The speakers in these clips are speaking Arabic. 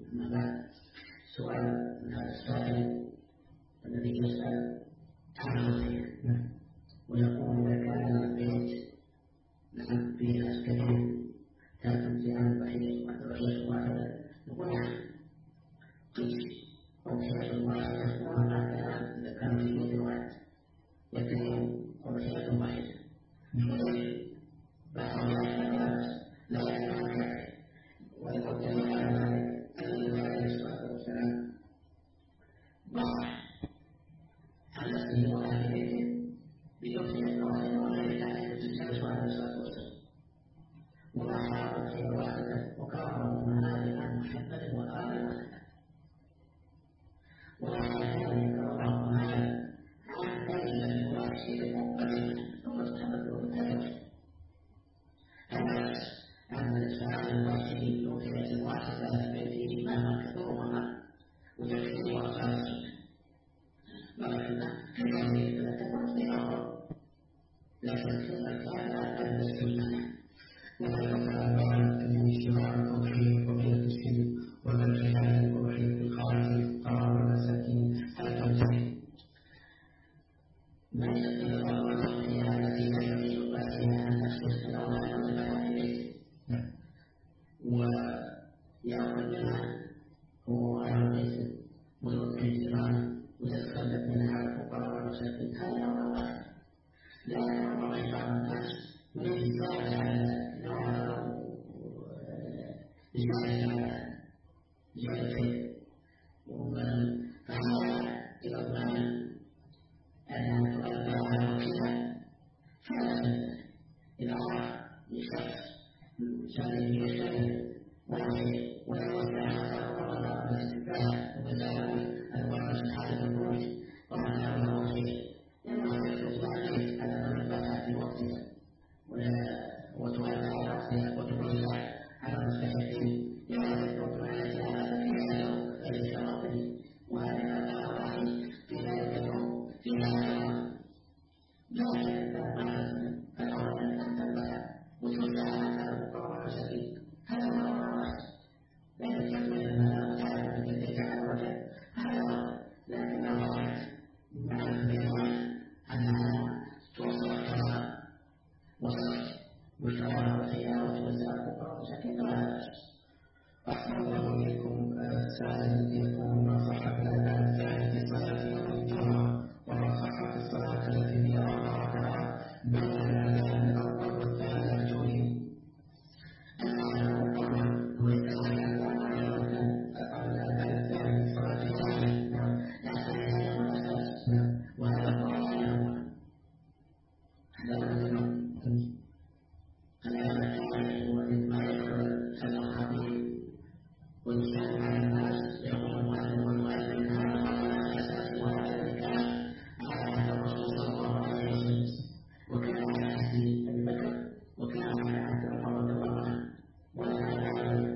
أما بعد. سؤال من هذا السائل الذي يسأل عن الخير ويقول إذا كان البيت نعم فيه ناس كثير كانت في هذا البعيد وأدرجت واحدة نقول نعم قيس أو شيء واحد وما كان إذا كان في بيت واحد يكون أو شيء واحد بعض الناس لا يعلم ويقول النبي عليه الصلاة والسلام ضح على سبيل واحد بيوصل الله وعليه عليه الصلاة والسلام وضح في واحدة وكرم هذه محمد وآل محمد وضح كرم هذا عن كلمة واحدة ثم استمروا بالتدرج الناس عن الإسلام الواحدين وفئة واحدة بيته ما كثرها ويكفي وخاصة ولكن كذلك لا تكون في أمر لكن كان أهل السنة وذلك اجتماع التوحيد وبين التسليم والامتحان التوحيد الخالص قرار المساكين التوحيد من يستطيع الله في التي يجب بها أن تحسن الله وتبع إليه ويأخذ منها هو الرئيس ويؤتي الجيران ويتسلب منها الفقراء والمساكين هذا هو واحد لا يرى عباد الناس وليس على زيادة ومن فهذا يضمن أن تؤدى على فلا إذا يشخص سنة يشتغل ويوزع على الاستقبال ومزاوي أنواع الحالة الخروج ومعنى الوحيد لما يحرص عليه على منبعات وقتها وتؤدى على وقتها وتوزع على المستحقين لهذا الوقت الذي الشرطي وهذا الأواعي في ذلك اليوم في هذا اليوم لا يتبعث الأرض أن تنبع وتوزع على الفقراء والمساكين هذا هو الواحد لا يتكلم لنا تعالى من الذي تعالى هذا لكن الواحد مع البيان أنها توصل كما وصلت بالكرامة والخيار وتوزع الفقراء والمساكين ولا أحسن الله إليكم سائل يقول ما صح لنا الفعل في صلاة الجمعة وما صح في الصلاة التي هي أربعة بين الأذان الأول والثاني المجهولين الأذان الأول هو الأذان الثاني في صلاة الجمعة لكن هذا هو الأساس وهذا هو الأول هذا هو الأذان الثاني هو ما يدخل الخطيب ويسلم على الناس يقول المؤذن والمؤذن هذا على أساس وهذا الكلام على عهد الرسول صلى الله عليه وسلم وكان على عهد أبي بكر وكان على عهد عمر رضي الله عنه ولا على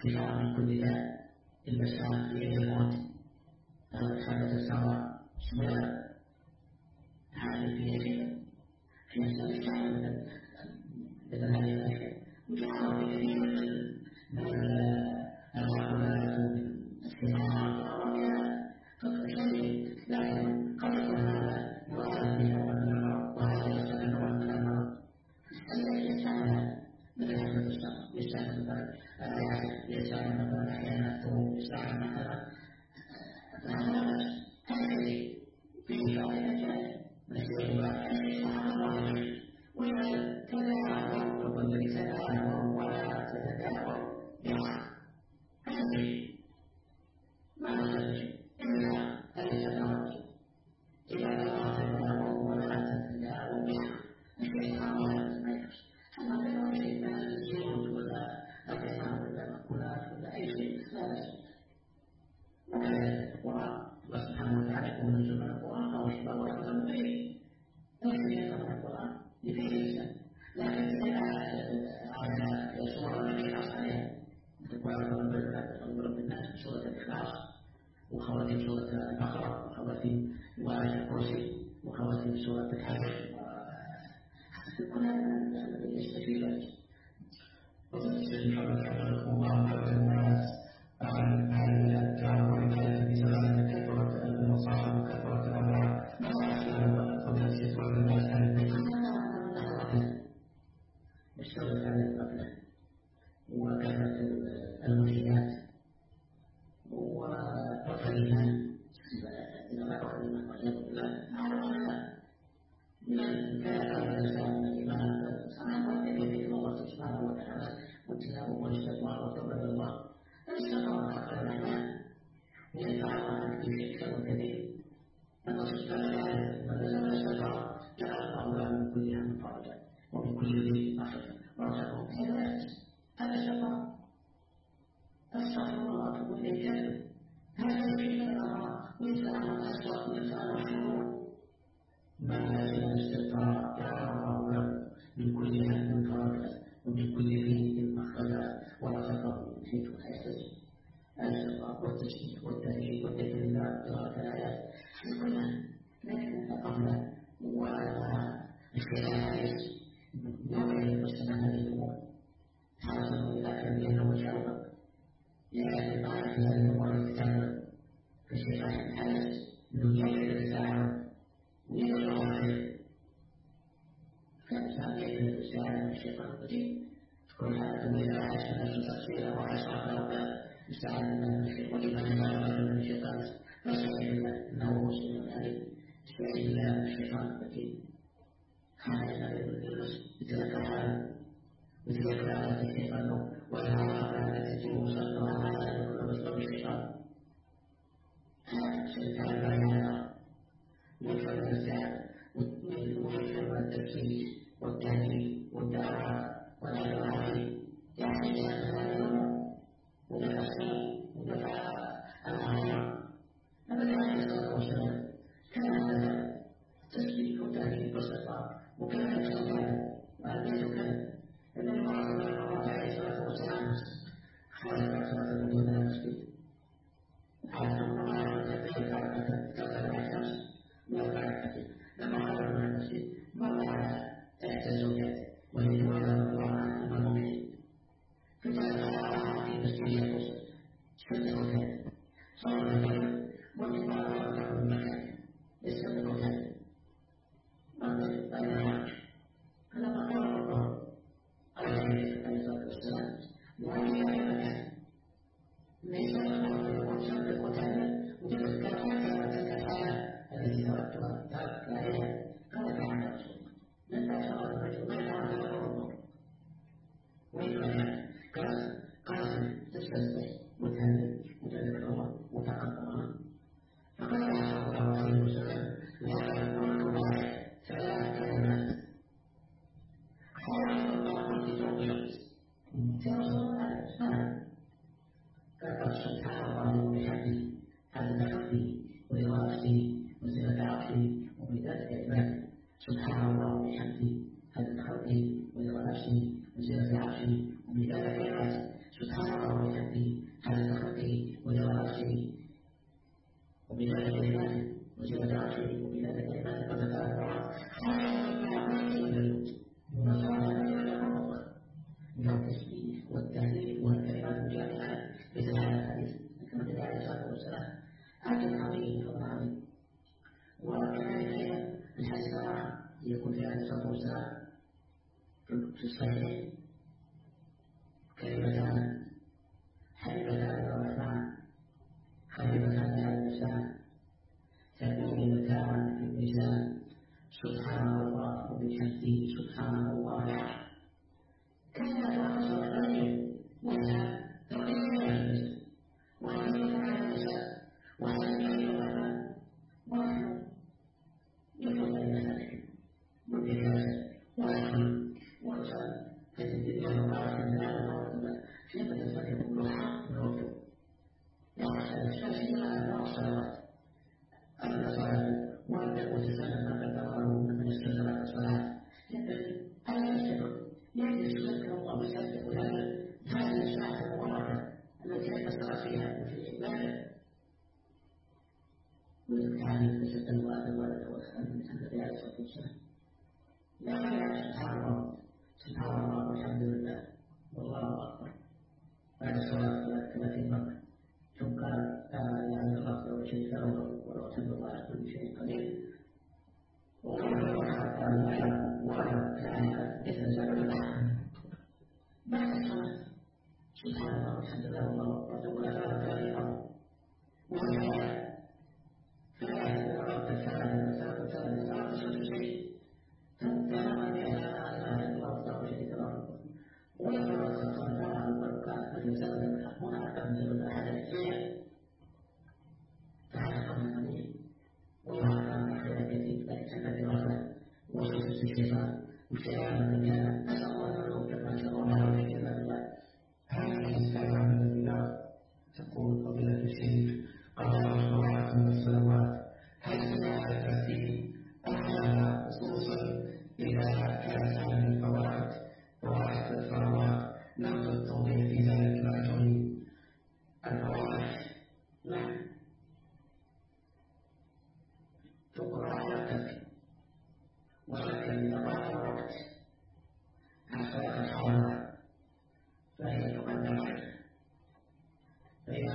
شفاء من كل داء المساء في يد الموت فحدث سواء شمال هذا في يده في يستطيع بدل هذه وجعله كثير من العقوبات السماء فكذلك لكن قبل هذا يؤدي وهذا يستمر من المرض الذي يسعى من هذا الشخص يسعى مثلا يسعى مثلا أحيانا الثوم يسعى مثلا هذه في فائدة نسير وإذا تداعى وكل تداعى ولا تتداعى هذه ما تجد إلا التداعي إذا لا تداعى ولا تتداعى الشيطان لا يتميز أما لو شيء من الزيوت ولا الأطعمة ولا المأكولات ولا أي شيء لا يصير وكذلك القرآن الله سبحانه وتعالى يقول نزل من القرآن أو شبه ورحمة به ليس يقرأ القرآن لفيه الإنسان لكن إذا على سورة النبي عليه وقال رب الناس سورة الإخلاص وخواتيم سورة البقرة وخواتيم وآية الكرسي وخواتيم سورة الحج كل هذا يستفيد الشغل على القبلة وكثرة المنهيات والرفضيات إذا رفض الإيمان والعياذ بالله من كان الإنسان الإيمان سبحانه وتعالى الله سبحانه وتعالى واتباعه والاستغفار وتوبة الله الاستغفار أقل الأعمال يدفع عن كل شيء كبير فنصف الاستغفار جعل الله من كل هم فرجا ومن كل ذي مخرجا ورزقه من الناس هذا الشفاء استغفر الله واتوب اليه هذا يجب الله ويسأل الأسواق ويسأل الشرور من لازم الاستغفار جعل الله له من كل هم فرجا ومن كل ذي مخرجا ورزقه من حيث لا يحتسب الشفاء والتشريع والتهيئ والذكر الله قراءة الآيات كلها لكن قبل والخلاف يوم يقسم هذه الأمور حاصل إذا كان يتوجه شرطك لأن بعض هذه الأمور الكتابة في شفاء الحدث نجيب الإساعة ويدعو عليه فإنسان يجب الإساعة من الشيطان الرجيم تكون هذا من عشان تفصيله وعشان ربه يستعان من الشيطان ويبقى من الشيطان فاستعين بالله إنه مسلم عليم استعين بالله من الشيطان الرجيم هذا يدرس يتذكر هذا ويتذكر هذا الشيطان ويتعرف على تجيب وصلنا على مصدر الشيطان هذا الشيطان لا يعلم يفعل الإنسان ويفعل التفكير والتهديد والدعوة والعلاج يعني ونفسي ودفع الآخر هذا كان يسأل وسلم كان تسبيح وتهديد واستغفار وكان يستطيع وأن يتكلم إن الله عليه الصلاة والسلام خالق صلاة الوجود من المسجد حتى الله تبين على كتاب الشمس والبركة لما خرج من المسجد مر على إحدى زوجاته وهي تولى الله عن المؤمنين فتأخذ في مسجد يوسف شد وكان صار الليل وكبر وأكبر من مكانه يسأل وكان مرت بين الحج فلما قال الله عليه الصلاة والسلام وهي مكان ليس له وشد وكان وجدت كافة التي تركتها ترك عليها قال تعالى رسول الله من لا شرط الرجل ما يفعل له وإن قاسم تستسبح وتهدد وتذكر وتقرر فقال صلى الله عليه وسلم لا يقول واحد ثلاث كلمات خالق الله في ضوء الشمس كرسول الله فقد سبحان الله وبحمده عدد خلقه ورضا نفسه وزنة عرشه ومداد كلماته سبحان الله وبحمده عدد خلقه ورضا نفسه وزنة عرشه ومداد كلماته سبحان الله وبحمده عدد خلقه ورضا عرشه ومداد كلماته وزنة عرشه ومداد كلماته وزنة من التسبيح والتهليل والكلمات الجامعة مثل هذا الحديث كما قال عليه الصلاة والسلام أجر عظيم فضل عظيم. وكذلك الحديث الآخر يقول في عليه الصلاة والسلام في الصحيح كلمتان حبيبتان للرحمن خفيفتان على اللسان ثقيلتان في الميزان سبحان الله وبحمده سبحان الله. كلمة أقصر الرجل منها ثقيلة على اللسان وخفيفة على اللسان وسميع الرحمن ونحن يفضل ذلك بالكتاب ولكن وصل فالدنيا وقعت النار كيف تفكر كلها نوته وعشان الشاشة على الصلوات الصلاة وتسلم ما قدره من الصلاة والصلاة ينبغي أن يستمر يجلس يذكر الله ويستغفر له هذه الساعة المباركة التي أثر فيها في عباده ويتعلم بسد الوالد والأخوان من النبي عليه الصلاة والسلام. لا خير سبحان الله سبحان الله والحمد لله والله أكبر بعد الصلاة 30 مرة ثم قال يعني الأفضل وشيء أفضل ورحمة الله على كل شيء قدير بعد الصلاة سبحان الله والحمد لله والله أكبر ثم قال فلا رب الفعل فلا شيء تمام بها على الله شيء ولا تخطر البركات فليسلم الحقون تنزل أحد الشيء فهذا النبي والله تعالى خير كثير لكن برحمة وصف الشفاء وسلام المكان أسأل الله له كما أسأل الله عليه كما هذه الساعة من الرياض تقول فضيلة الشيخ قضاء الصلاة من الصلوات هل سمعت الترتيب أحيانا خصوصا إذا كانت من الفوائد فوائد الصلوات لم تستطيع في ذلك الأجر الفوائد نعم تقرأ يرتفع ولكن لغاية الوقت حتى الصلاة فهي تقدم فإذا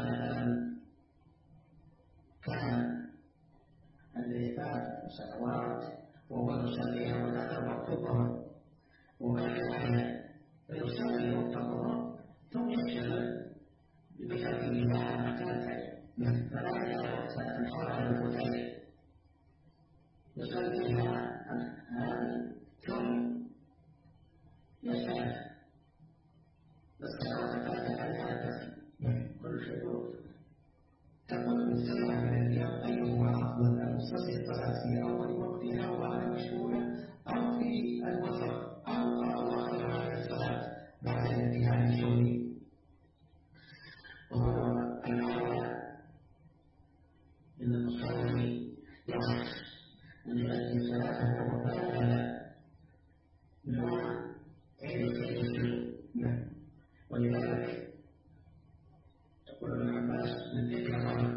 كان الإثبات سنوات وهو يصليها وتأخر وقت الظهر وبعد ذلك فيصلي وقت الظهر ثم يشتغل بكثرة الله مكان فلا يزال الحرة المتعبة يصليها هذه ثم يشتغل والصلاة تفتح عليها الكثير كل شروط تقول السلام من اليوم أيهما أفضل أن نصلي الصلاة في أول وقتها وعلى مشهورة أو في الوسط أو أواخر على الصلاة بعد انتهاء الشغل وهو الأولى من المصلي يعرف أن يؤدي صلاته وبعدها مع عدة السجود ولذلك يقول ابن عباس من ذكر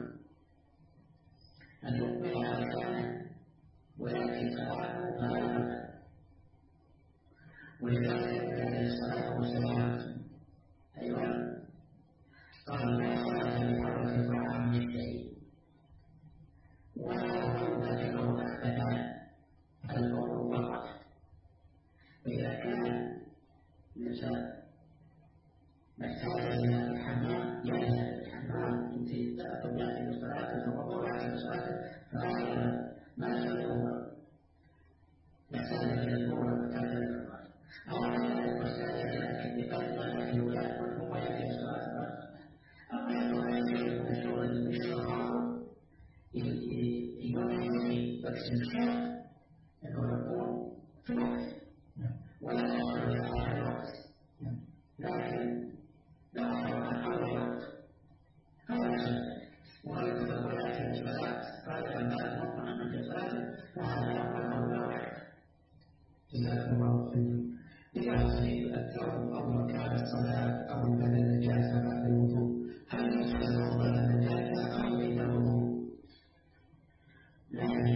أن يقبل على الصلاة ويأتي صلاته غالبا ولذلك كان الصلاة والسلام أيضا قال لا صلاة للحرة طعام يشتهي ولا يقول ذكره أبدا القول والعطف وإذا كان الإنسان محتاج إلى الحمام يذهب الحمام أنت تأتي بالصلاة وتوضأ على الصلاة فهذا ما يسمى محتاج إلى النور محتاج إلى الصلاة أو محتاج إلى بقدر ما يأتي ويأكل ثم يأتي الصلاة أو يأكل شيء من الشغل يغني بكسر الشيء أنه يكون في الوقت ولا يشعر بآخر الوقت لكن لا أحد أحد الوقت هذا شيء وهذا الوقت في الصلاة هذا المال مطمئن في الصلاة وهذا أفضل أولوية جزاكم الله خيرا إذا أصيب الثوب أو مكان الصلاة أو البدن جاء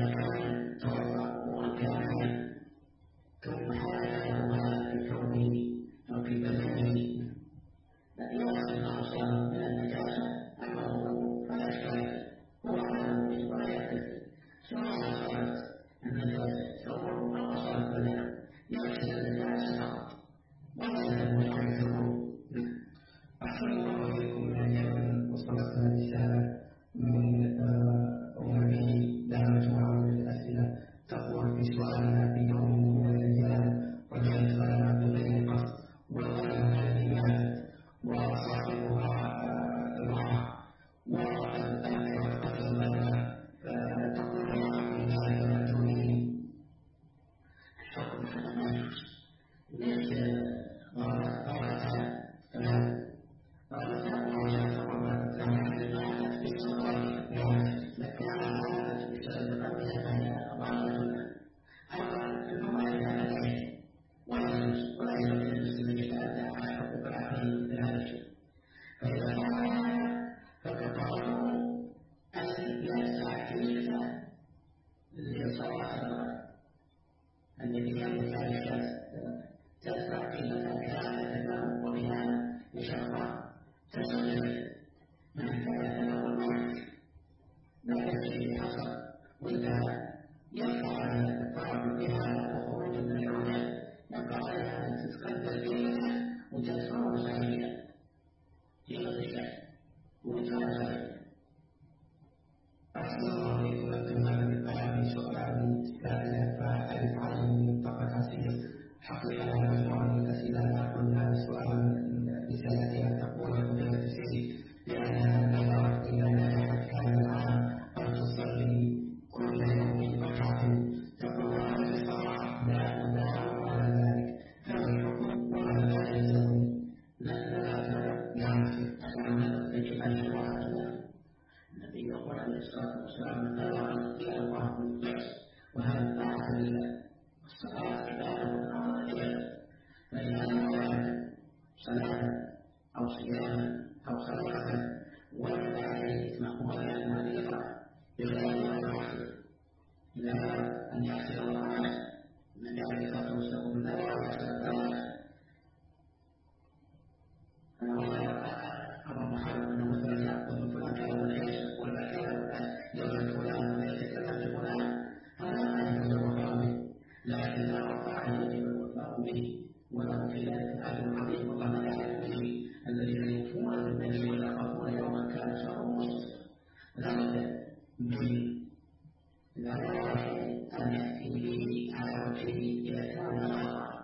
كان توفى وكان ثم حاله في كونه أو في بدنه لم يصل أصلا من النجاسة أمره فلا شيء هو أعلم بروايته ثم صارت النجاسة ثوبه أو أصل البدن يغسل النجاسة ويسلم ويعرفه. أحسن الله إليكم من اليمن وصلتنا رسالة من أمه لها مجموعة من الأسئلة تقول في سؤالها في يوم من الأيام وجدت لنا بغير قصد وغير كلمات وصاحبها امرأة وقد أنكرت قتل لنا فتقول لها في ذلك ما تريد الحكم على النفس ليس غلطها الذي كان ذلك تدفع قيمة كلامة وبها لشرع تسلم من كان له الموت لا يجري حصل وإذا يقع على التفاعل بها وخروج من العمل يقع عليها أن تتقدم إليها وتدفع صحيحا لغيرها وتوزع. أحسن الله إليكم الكمال بالبيان سؤال لا فأعرف عنه من منطقة عسير حقيقة هذا مجموعة من الأسئلة نأخذها سؤال رسالتها تقول فضيلة السيد لأنها نظرت إلى نجاحة هذا العام أن تصلي كل يوم ركعة تقول هذا الصلاة لا نداوم على ذلك هذا الحكم وهذا لا يلزمني لا نعرف أن يجب أن يكون النبي عليه الصلاة والسلام قال إلى الله بالقياس وهذا لا دليل الصلاة عبادة عظيمة فإذا كان صلاة أو صياما أو صدقة ولد عليه مقبولا مريضا بغير الوحي إلى أن يحصل الله من ذلك توسل من ذلك أبو محمد مثلا يأخذ فلان كلام العيش والبكاء يضرب فلان ويتكلم فلان هذا ما يجوز به لكن لا رفع يجب الوفاء به وله في ذلك أجر عظيم الله لا يعلم به الذين يوفون بالنبي ويخافون يوما كان شره مستطيرا لا بد من لا أن يأتي به على وجهه إذا كان